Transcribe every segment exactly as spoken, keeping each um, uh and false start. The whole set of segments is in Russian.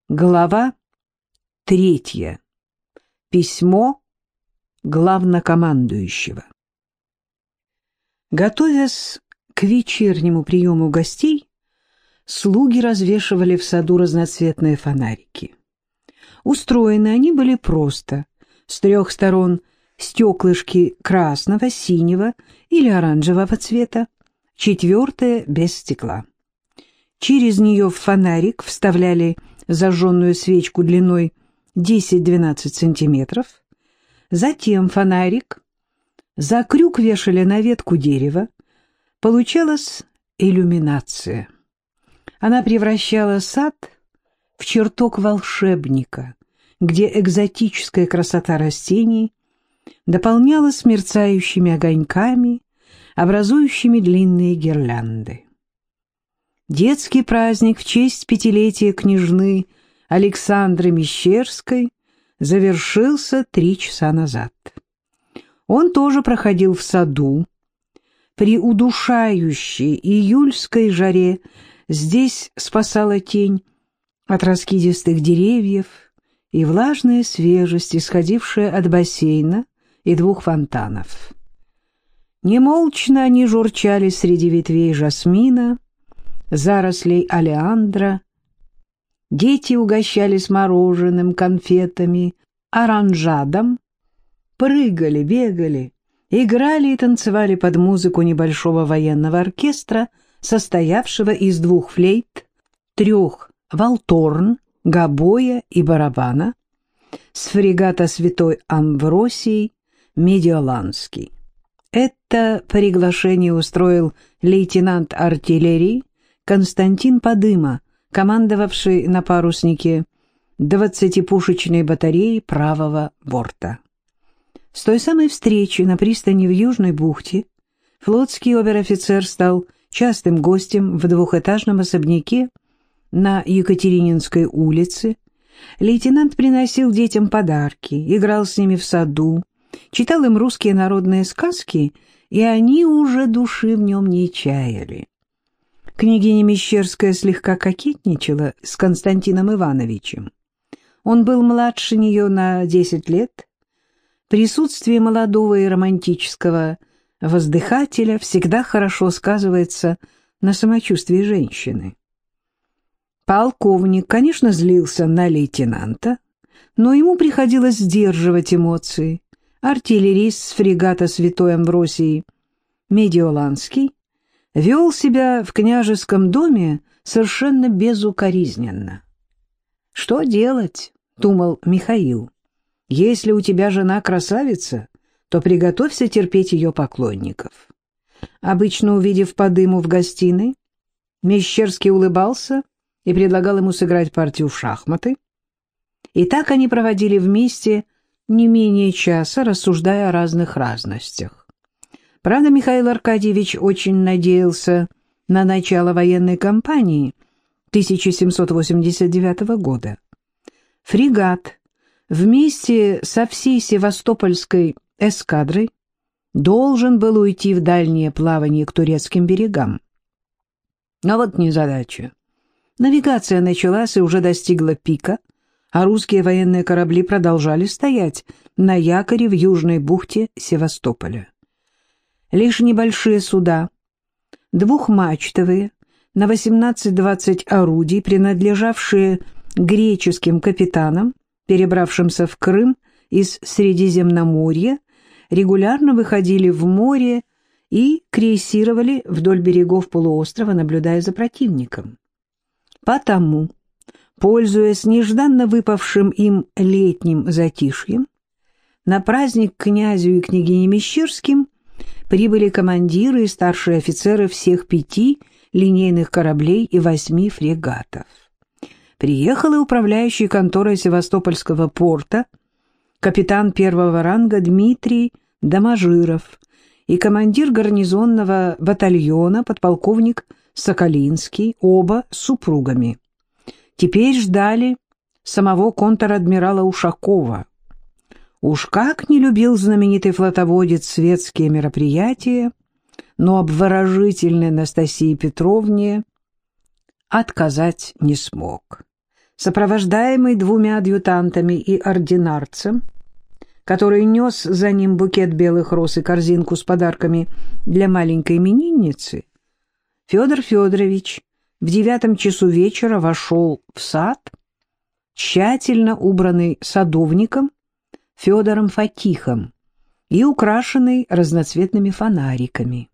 Глава третья. Письмо главнокомандующего. Готовясь к вечернему приему гостей, слуги развешивали в саду разноцветные фонарики. Устроены они были просто: с трех сторон стеклышки красного, синего или оранжевого цвета, четвертая без стекла. Через нее в фонарик вставляли зажженную свечку длиной десять-двенадцать сантиметров. Затем фонарик за крюк вешали на ветку дерева. Получалась иллюминация. Она превращала сад в чертог волшебника, где экзотическая красота растений дополнялась мерцающими огоньками, образующими длинные гирлянды. Детский праздник в честь пятилетия княжны Александры Мещерской завершился три часа назад. Он тоже проходил в саду. При удушающей июльской жаре здесь спасала тень от раскидистых деревьев и влажная свежесть, исходившая от бассейна и двух фонтанов. Немолчно они журчали среди ветвей жасмина, зарослей олеандра. Дети угощались мороженым, конфетами, оранжадом, прыгали, бегали, играли и танцевали под музыку небольшого военного оркестра, состоявшего из двух флейт, трех валторн, гобоя и барабана, с фрегата Святой Амвросий Медиоланский. Это приглашение устроил лейтенант артиллерии Константин Подыма, командовавший на паруснике двадцатипушечной батареей правого борта. С той самой встречи на пристани в Южной бухте флотский обер-офицер стал частым гостем в двухэтажном особняке на Екатерининской улице. Лейтенант приносил детям подарки, играл с ними в саду, читал им русские народные сказки, и они уже души в нем не чаяли. Княгиня Мещерская слегка кокетничала с Константином Ивановичем. Он был младше нее на десять лет. Присутствие молодого и романтического воздыхателя всегда хорошо сказывается на самочувствии женщины. Полковник, конечно, злился на лейтенанта, но ему приходилось сдерживать эмоции. Артиллерист с фрегата Святой Амвросий Медиоланский вел себя в княжеском доме совершенно безукоризненно. «Что делать?» — думал Михаил. «Если у тебя жена красавица, то приготовься терпеть ее поклонников». Обычно, увидев Подыму в гостиной, Мещерский улыбался и предлагал ему сыграть партию в шахматы. И так они проводили вместе не менее часа, рассуждая о разных разностях. Правда, Михаил Аркадьевич очень надеялся на начало военной кампании тысяча семьсот восемьдесят девятого года. Фрегат вместе со всей Севастопольской эскадрой должен был уйти в дальнее плавание к турецким берегам. Но вот незадача. Навигация началась и уже достигла пика, а русские военные корабли продолжали стоять на якоре в южной бухте Севастополя. Лишь небольшие суда, двухмачтовые, на восемнадцать-двадцать орудий, принадлежавшие греческим капитанам, перебравшимся в Крым из Средиземноморья, регулярно выходили в море и крейсировали вдоль берегов полуострова, наблюдая за противником. Потому, пользуясь нежданно выпавшим им летним затишьем, на праздник князю и княгине Мещерским прибыли командиры и старшие офицеры всех пяти линейных кораблей и восьми фрегатов. Приехал и управляющий конторой Севастопольского порта капитан первого ранга Дмитрий Доможиров и командир гарнизонного батальона подполковник Соколинский, оба с супругами. Теперь ждали самого контр-адмирала Ушакова. Уж как не любил знаменитый флотоводец светские мероприятия, но обворожительной Анастасии Петровне отказать не смог. сопровождаемый двумя адъютантами и ординарцем, который нес за ним букет белых роз и корзинку с подарками для маленькой именинницы, Федор Федорович в девятом часу вечера вошел в сад, тщательно убранный садовником Федором Фатихом и украшенный разноцветными фонариками.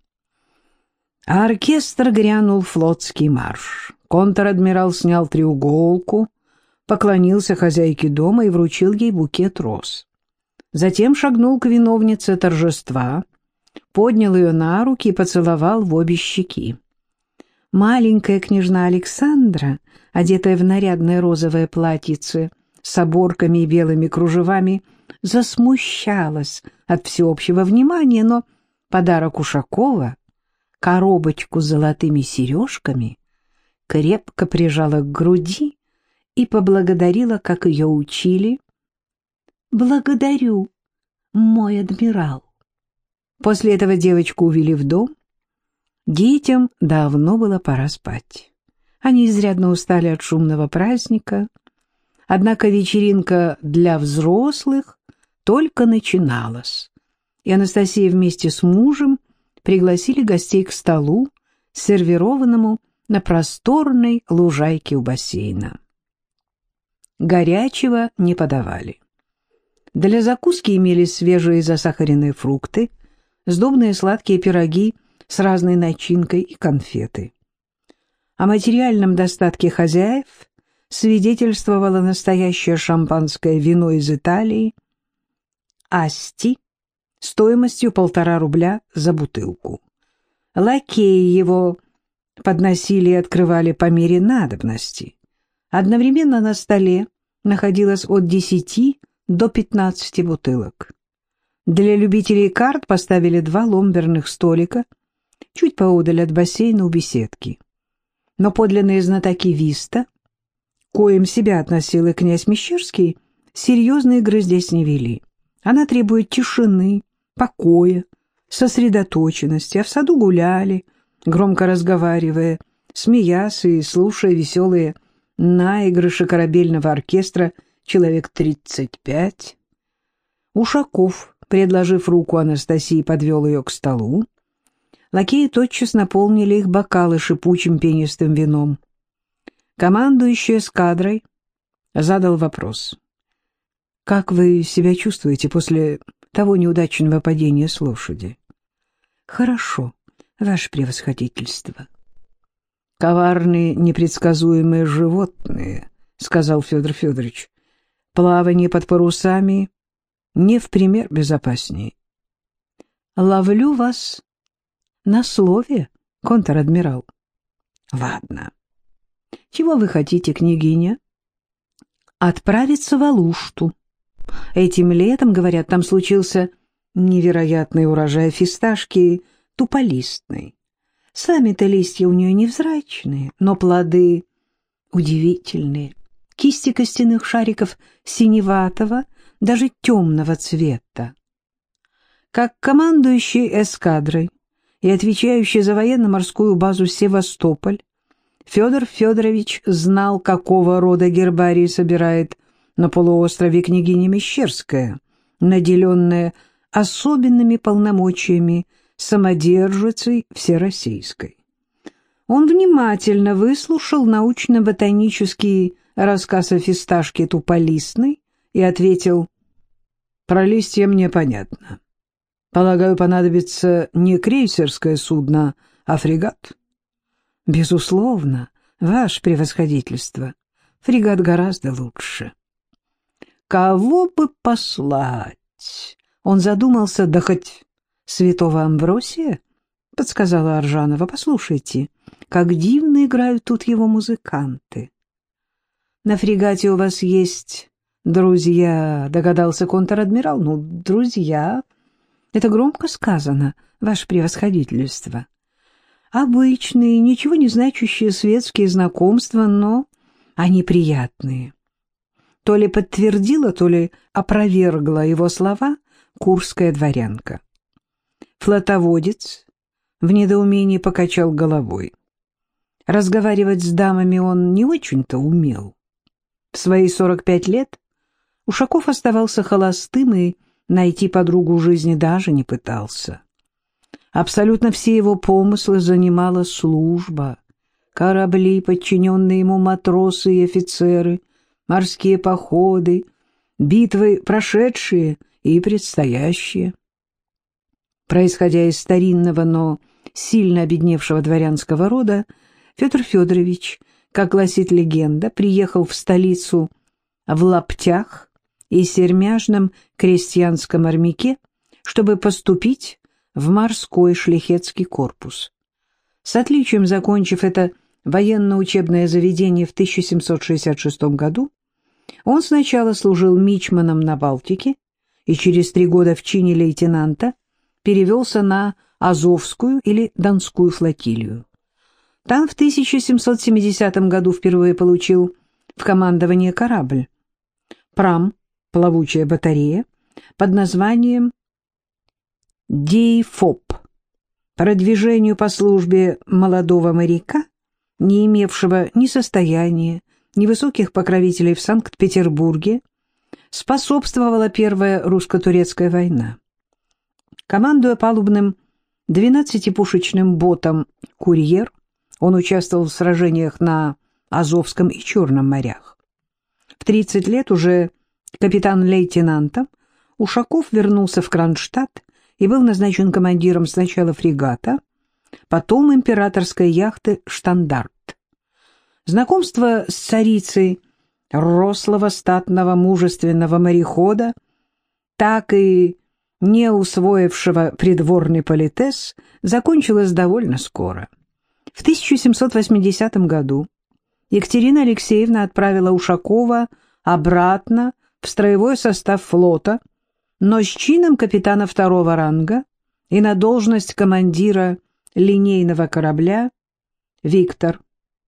А оркестр грянул флотский марш. Контр-адмирал снял треуголку, поклонился хозяйке дома и вручил ей букет роз. Затем шагнул к виновнице торжества, поднял ее на руки и поцеловал в обе щеки. Маленькая княжна Александра, одетая в нарядное розовое платьице с оборками и белыми кружевами, засмущалась от всеобщего внимания, но подарок Ушакова, коробочку с золотыми сережками, крепко прижала к груди и поблагодарила, как ее учили. «Благодарю, мой адмирал». После этого девочку увели в дом. Детям давно было пора спать. Они изрядно устали от шумного праздника, однако вечеринка для взрослых только начиналась, и Анастасия вместе с мужем пригласили гостей к столу, сервированному на просторной лужайке у бассейна. Горячего не подавали. Для закуски имелись свежие засахаренные фрукты, сдобные сладкие пироги с разной начинкой и конфеты. О материальном достатке хозяев свидетельствовало настоящее шампанское вино из Италии «Асти» стоимостью полтора рубля за бутылку. Лакеи его подносили и открывали по мере надобности. Одновременно на столе находилось от десяти до пятнадцати бутылок. Для любителей карт поставили два ломберных столика чуть поодаль от бассейна у беседки. Но подлинные знатоки виста, коим себя относил и князь Мещерский, серьезные игры здесь не вели. Она требует тишины, покоя, сосредоточенности, а в саду гуляли, громко разговаривая, смеясь и слушая веселые наигрыши корабельного оркестра человек тридцать пять. Ушаков, предложив руку Анастасии, подвел ее к столу. Лакеи тотчас наполнили их бокалы шипучим пенистым вином. Командующий эскадрой задал вопрос. «Как вы себя чувствуете после того неудачного падения с лошади?» «Хорошо, ваше превосходительство». «Коварные, непредсказуемые животные», — сказал Федор Федорович. «Плавание под парусами не в пример безопаснее». «Ловлю вас на слове, контр-адмирал». «Ладно. Чего вы хотите, княгиня?» «Отправиться в Алушту. Этим летом, говорят, там случился невероятный урожай фисташки туполистной. Сами-то листья у нее невзрачные, но плоды удивительные. Кисти костяных шариков синеватого, даже темного цвета. Как командующий эскадрой и отвечающий за военно-морскую базу Севастополь, Федор Федорович знал, какого рода гербарий собирает на полуострове княгиня Мещерская, наделенная особенными полномочиями самодержицей всероссийской. Он внимательно выслушал научно-ботанический рассказ о фисташке туполистной и ответил: «Про листья мне понятно. Полагаю, понадобится не крейсерское судно, а фрегат?» «Безусловно, ваше превосходительство. Фрегат гораздо лучше». «Кого бы послать?» Он задумался, да хоть святого Амвросия, — подсказала Аржанова. «Послушайте, как дивно играют тут его музыканты». «На фрегате у вас есть друзья», — догадался контр-адмирал. «Ну, друзья, это громко сказано, ваше превосходительство. Обычные, ничего не значащие светские знакомства, но они приятные». То ли подтвердила, то ли опровергла его слова курская дворянка. Флотоводец в недоумении покачал головой. Разговаривать с дамами он не очень-то умел. В свои сорок пять лет Ушаков оставался холостым и найти подругу жизни даже не пытался. Абсолютно все его помыслы занимала служба. Корабли, подчиненные ему матросы и офицеры, морские походы, битвы прошедшие и предстоящие. Происходя из старинного, но сильно обедневшего дворянского рода, Федор Федорович, как гласит легенда, приехал в столицу в лаптях и сермяжном крестьянском армяке, чтобы поступить в морской шляхетский корпус. С отличием закончив это военно-учебное заведение в тысяча семьсот шестьдесят шестом году, он сначала служил мичманом на Балтике и через три года в чине лейтенанта перевелся на Азовскую или Донскую флотилию. Там в тысяча семьсот семидесятом году впервые получил в командование корабль «Прам», плавучая батарея, под названием «Дейфоп». Продвижению по службе молодого моряка, не имевшего ни состояния, ни высоких покровителей в Санкт-Петербурге, способствовала Первая русско-турецкая война. Командуя палубным двенадцатипушечным ботом «Курьер», он участвовал в сражениях на Азовском и Черном морях. В тридцать лет уже капитан-лейтенантом Ушаков вернулся в Кронштадт и был назначен командиром сначала фрегата, потом императорской яхты «Штандарт». Знакомство с царицей рослого, статного, мужественного морехода, так и не усвоившего придворный политес, закончилось довольно скоро. В тысяча семьсот восьмидесятом году Екатерина Алексеевна отправила Ушакова обратно в строевой состав флота, но с чином капитана второго ранга и на должность командира линейного корабля «Виктор».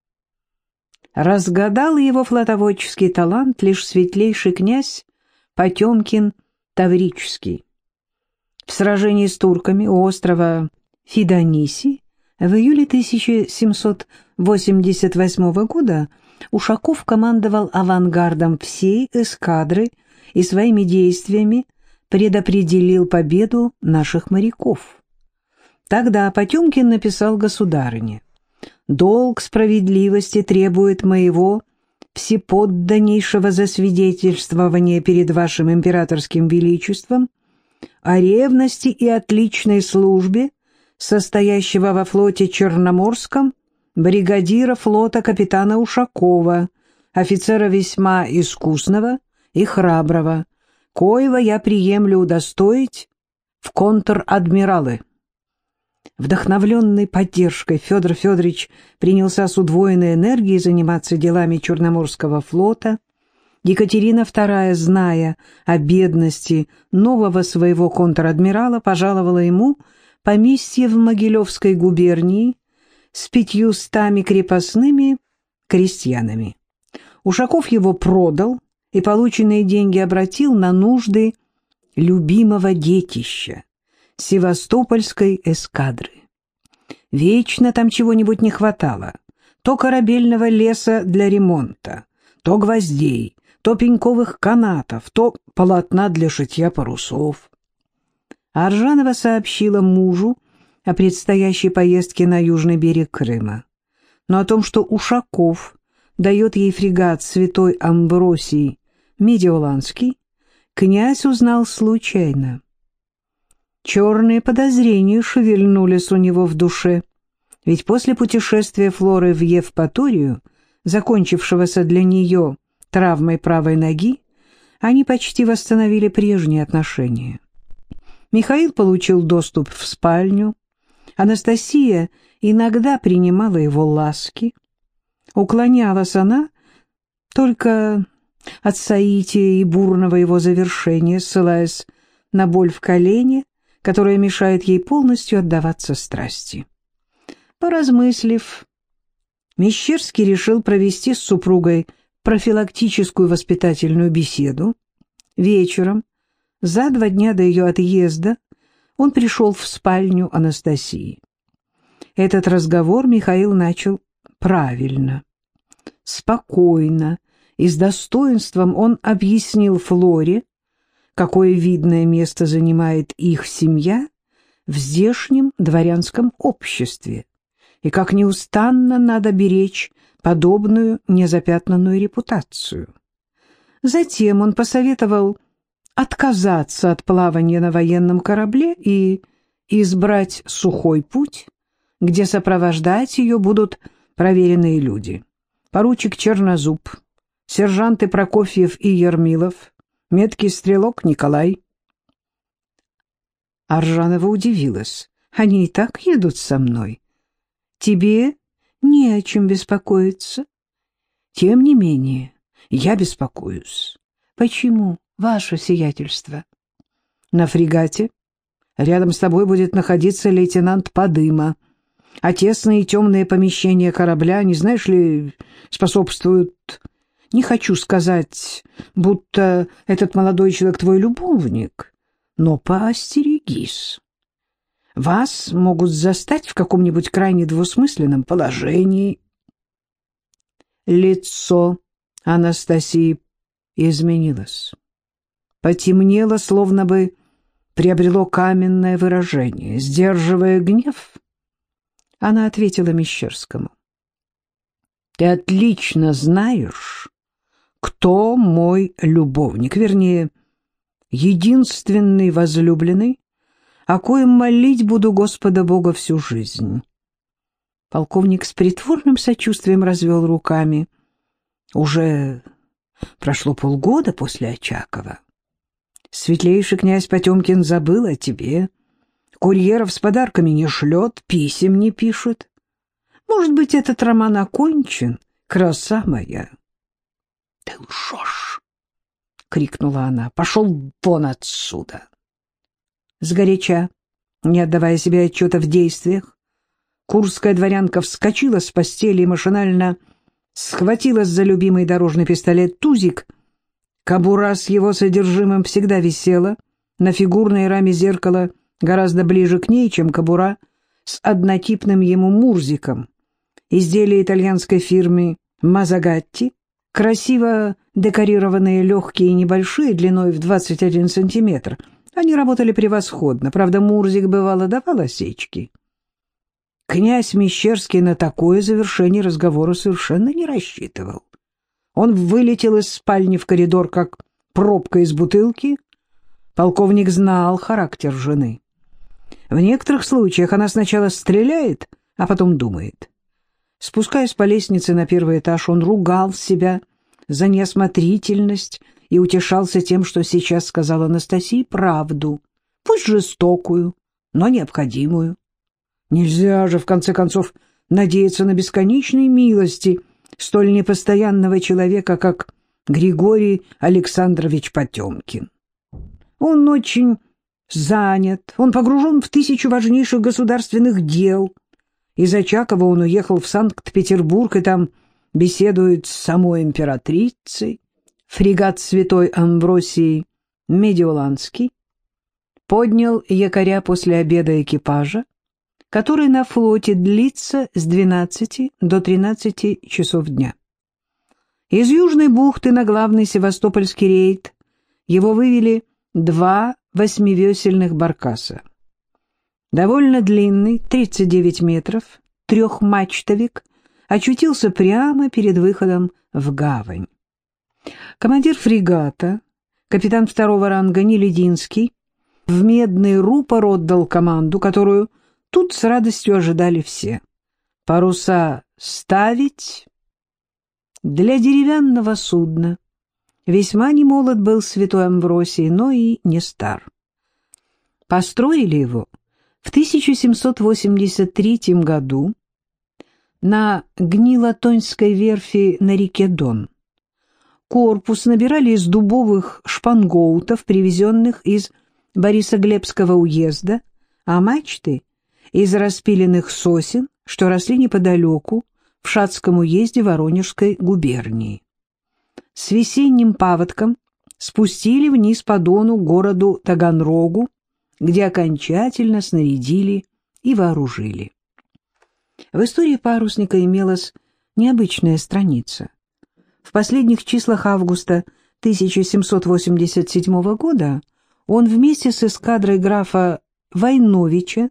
Разгадал его флотоводческий талант лишь светлейший князь Потемкин Таврический. В сражении с турками у острова Фидониси в июле тысяча семьсот восемьдесят восьмого года Ушаков командовал авангардом всей эскадры и своими действиями предопределил победу наших моряков. Тогда Потемкин написал государыне: «Долг справедливости требует моего всеподданнейшего засвидетельствования перед вашим императорским величеством о ревности и отличной службе состоящего во флоте Черноморском бригадира флота капитана Ушакова, офицера весьма искусного и храброго, коего я приемлю удостоить в контр-адмиралы». Вдохновленный поддержкой Федор Федорович принялся с удвоенной энергией заниматься делами Черноморского флота. Екатерина вторая, зная о бедности нового своего контр-адмирала, пожаловала ему поместье в Могилевской губернии с пятьюстами крепостными крестьянами. Ушаков его продал и полученные деньги обратил на нужды любимого детища — Севастопольской эскадры. Вечно там чего-нибудь не хватало. То корабельного леса для ремонта, то гвоздей, то пеньковых канатов, то полотна для шитья парусов. Аржанова сообщила мужу о предстоящей поездке на южный берег Крыма. Но о том, что Ушаков дает ей фрегат Святой Амбросий Медиоланский, князь узнал случайно. Черные подозрения шевельнулись у него в душе, ведь после путешествия Флоры в Евпаторию, закончившегося для нее травмой правой ноги, они почти восстановили прежние отношения. Михаил получил доступ в спальню, Анастасия иногда принимала его ласки. Уклонялась она только от соития и бурного его завершения, ссылаясь на боль в колене, которая мешает ей полностью отдаваться страсти. Поразмыслив, Мещерский решил провести с супругой профилактическую воспитательную беседу. Вечером, за два дня до ее отъезда, он пришел в спальню Анастасии. Этот разговор Михаил начал правильно, спокойно и с достоинством он объяснил Флоре, какое видное место занимает их семья в здешнем дворянском обществе, и как неустанно надо беречь подобную незапятнанную репутацию. Затем он посоветовал отказаться от плавания на военном корабле и избрать сухой путь, где сопровождать ее будут проверенные люди. Поручик Чернозуб, сержанты Прокофьев и Ермилов, меткий стрелок Николай. Аржанова удивилась. Они и так едут со мной. Тебе не о чем беспокоиться. Тем не менее, я беспокоюсь. Почему, ваше сиятельство? На фрегате рядом с тобой будет находиться лейтенант Подыма, а тесные и темные помещения корабля, не знаешь ли, способствуют... Не хочу сказать, будто этот молодой человек твой любовник, но поостерегись. Вас могут застать в каком-нибудь крайне двусмысленном положении. Лицо Анастасии изменилось. Потемнело, словно бы приобрело каменное выражение. Сдерживая гнев, она ответила Мещерскому: «Ты отлично знаешь, кто мой любовник, вернее, единственный возлюбленный, о коем молить буду Господа Бога всю жизнь». Полковник с притворным сочувствием развел руками. «Уже прошло полгода после Очакова. Светлейший князь Потемкин забыл о тебе, курьеров с подарками не шлет, писем не пишет. Может быть, этот роман окончен, краса моя?» «Ты лжешь!» — крикнула она. «Пошел вон отсюда!» Сгоряча, не отдавая себе отчета в действиях, курская дворянка вскочила с постели и машинально схватилась за любимый дорожный пистолет «Тузик». Кобура с его содержимым всегда висела на фигурной раме зеркала гораздо ближе к ней, чем кобура с однотипным ему Мурзиком. Изделия итальянской фирмы «Мазагатти», красиво декорированные, легкие и небольшие, длиной в двадцать один сантиметр. Они работали превосходно, правда, Мурзик, бывало, давал осечки. Князь Мещерский на такое завершение разговора совершенно не рассчитывал. Он вылетел из спальни в коридор, как пробка из бутылки. Полковник знал характер жены. В некоторых случаях она сначала стреляет, а потом думает. Спускаясь по лестнице на первый этаж, он ругал себя за неосмотрительность и утешался тем, что сейчас сказал Анастасии правду, пусть жестокую, но необходимую. Нельзя же, в конце концов, надеяться на бесконечные милости столь непостоянного человека, как Григорий Александрович Потемкин. Он очень занят, он погружен в тысячу важнейших государственных дел. Из Очакова он уехал в Санкт-Петербург и там беседует с самой императрицей. Фрегат Святой Амвросии Медиоланский поднял якоря после обеда экипажа, который на флоте длится с двенадцати до тринадцати часов дня. Из Южной бухты на главный севастопольский рейд его вывели два восьмивесельных баркаса. Довольно длинный, тридцать девять метров, трехмачтовик очутился прямо перед выходом в гавань. Командир фрегата, капитан второго ранга Нелединский, в медный рупор отдал команду, которую тут с радостью ожидали все. Паруса ставить. Для деревянного судна весьма немолод был святой Амвросий, но и не стар. Построили его в тысяча семьсот восемьдесят третьем году на Гнилотонской верфи на реке Дон. Корпус набирали из дубовых шпангоутов, привезенных из Борисоглебского уезда, а мачты — из распиленных сосен, что росли неподалеку, в Шацком уезде Воронежской губернии. С весенним паводком спустили вниз по Дону к городу Таганрогу, где окончательно снарядили и вооружили. В истории парусника имелась необычная страница. В последних числах августа тысяча семьсот восемьдесят седьмого года он вместе с эскадрой графа Войновича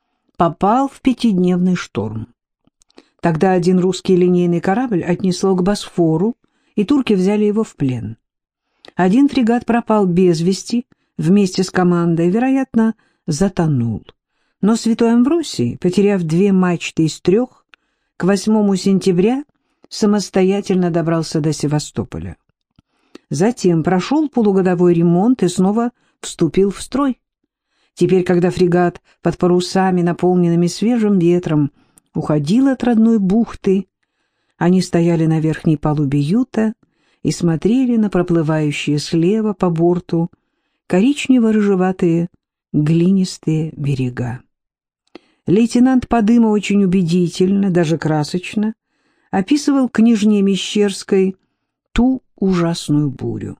попал в пятидневный шторм. Тогда один русский линейный корабль отнесло к Босфору, и турки взяли его в плен. Один фрегат пропал без вести вместе с командой, вероятно, затонул. Но святой Амвросий, потеряв две мачты из трех, к восьмому сентября самостоятельно добрался до Севастополя. Затем прошел полугодовой ремонт и снова вступил в строй. Теперь, когда фрегат под парусами, наполненными свежим ветром, уходил от родной бухты, они стояли на верхней палубе юта и смотрели на проплывающие слева по борту коричнево-рыжеватые глинистые берега. Лейтенант Подыма очень убедительно, даже красочно, описывал княжне Мещерской ту ужасную бурю.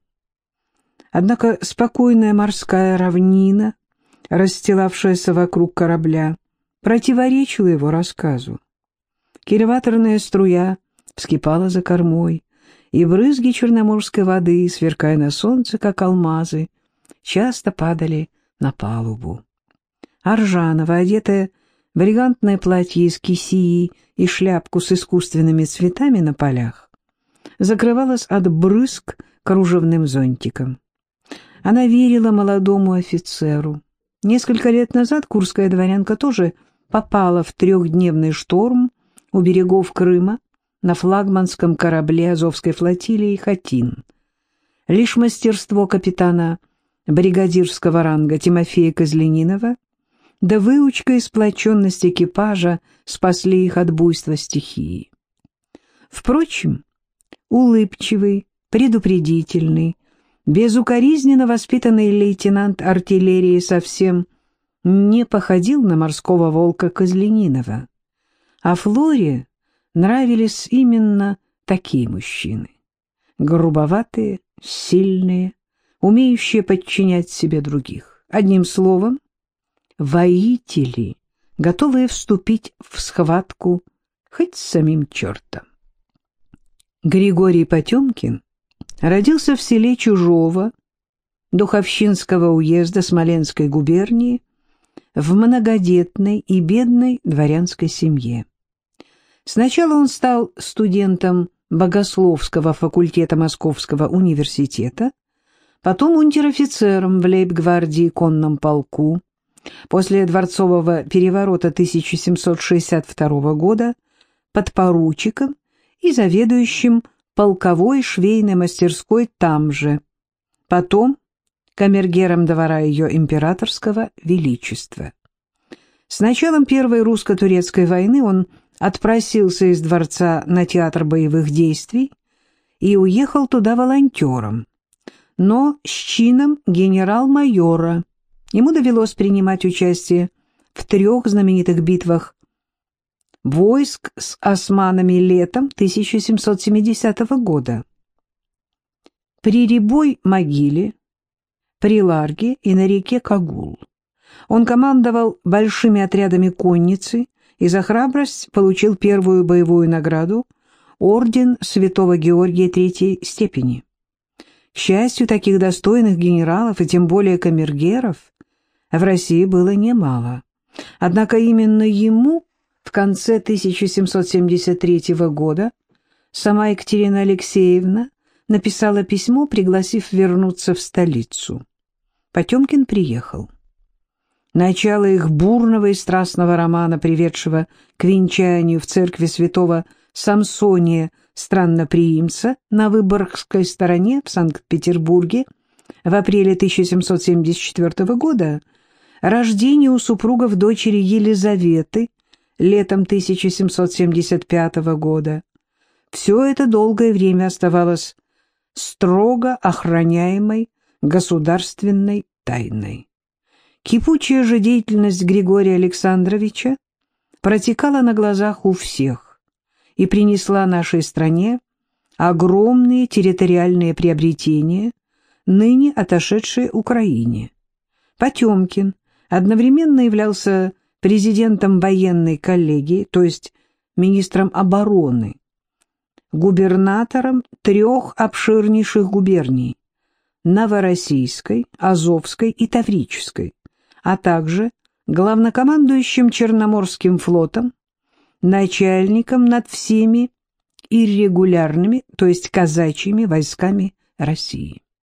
Однако спокойная морская равнина, расстилавшаяся вокруг корабля, противоречила его рассказу. Кильваторная струя вскипала за кормой, и брызги черноморской воды, сверкая на солнце, как алмазы, часто падали на палубу. Аржанова, одетая в элегантное платье из кисии и шляпку с искусственными цветами на полях, закрывалась от брызг кружевным зонтиком. Она верила молодому офицеру. Несколько лет назад курская дворянка тоже попала в трехдневный шторм у берегов Крыма на флагманском корабле Азовской флотилии «Хатин». Лишь мастерство капитана бригадирского ранга Тимофея Козленинова да выучка и сплоченность экипажа спасли их от буйства стихии. Впрочем, улыбчивый, предупредительный, безукоризненно воспитанный лейтенант артиллерии совсем не походил на морского волка Козленинова, а Флоре нравились именно такие мужчины. Грубоватые, сильные, умеющие подчинять себе других. Одним словом, воители, готовые вступить в схватку хоть с самим чертом. Григорий Потемкин родился в селе Чужово Духовщинского уезда Смоленской губернии в многодетной и бедной дворянской семье. Сначала он стал студентом Богословского факультета Московского университета, потом унтер-офицером в лейб-гвардии конном полку. После дворцового переворота тысяча семьсот шестьдесят второго года подпоручиком и заведующим полковой швейной мастерской там же, потом камергером двора ее императорского величества. С началом Первой русско-турецкой войны он отпросился из дворца на театр боевых действий и уехал туда волонтером, но с чином генерал-майора. Ему довелось принимать участие в трех знаменитых битвах войск с османами летом тысяча семьсот семидесятого года. При Рябой-могиле, при Ларге и на реке Кагул. Он командовал большими отрядами конницы и за храбрость получил первую боевую награду — орден Святого Георгия третьей степени. К счастью, таких достойных генералов и тем более камергеров в России было немало. Однако именно ему в конце тысяча семьсот семьдесят третьего года сама Екатерина Алексеевна написала письмо, пригласив вернуться в столицу. Потемкин приехал. Начало их бурного и страстного романа, приведшего к венчанию в церкви святого Самсония Странноприимца на Выборгской стороне в Санкт-Петербурге в апреле тысяча семьсот семьдесят четвертого года, рождение у супругов дочери Елизаветы летом тысяча семьсот семьдесят пятого года. Все это долгое время оставалось строго охраняемой государственной тайной. Кипучая же деятельность Григория Александровича протекала на глазах у всех и принесла нашей стране огромные территориальные приобретения, ныне отошедшие Украине. Потемкин одновременно являлся президентом военной коллегии, то есть министром обороны, губернатором трех обширнейших губерний – Новороссийской, Азовской и Таврической, а также главнокомандующим Черноморским флотом, начальником над всеми иррегулярными, то есть казачьими войсками России.